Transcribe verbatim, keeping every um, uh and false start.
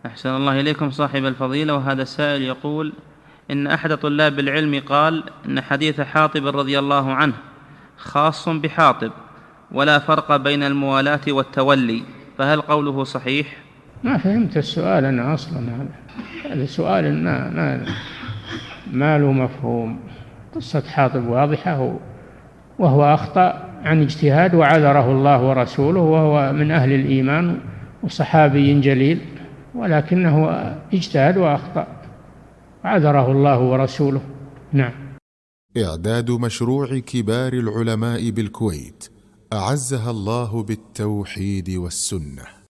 أحسن الله إليكم صاحب الفضيلة. وهذا السائل يقول إن أحد طلاب العلم قال إن حديث حاطب رضي الله عنه خاص بحاطب ولا فرق بين الموالاة والتولي، فهل قوله صحيح؟ ما فهمت السؤال أنا أصلا. هذا هذا سؤال ما, ما, ما له مفهوم. قصة حاطب واضحة، وهو أخطأ عن اجتهاد وعذره الله ورسوله، وهو من أهل الإيمان وصحابي جليل، ولكنه اجتهد وأخطأ، عذره الله ورسوله. نعم. إعداد مشروع كبار العلماء بالكويت أعزها الله بالتوحيد والسنة.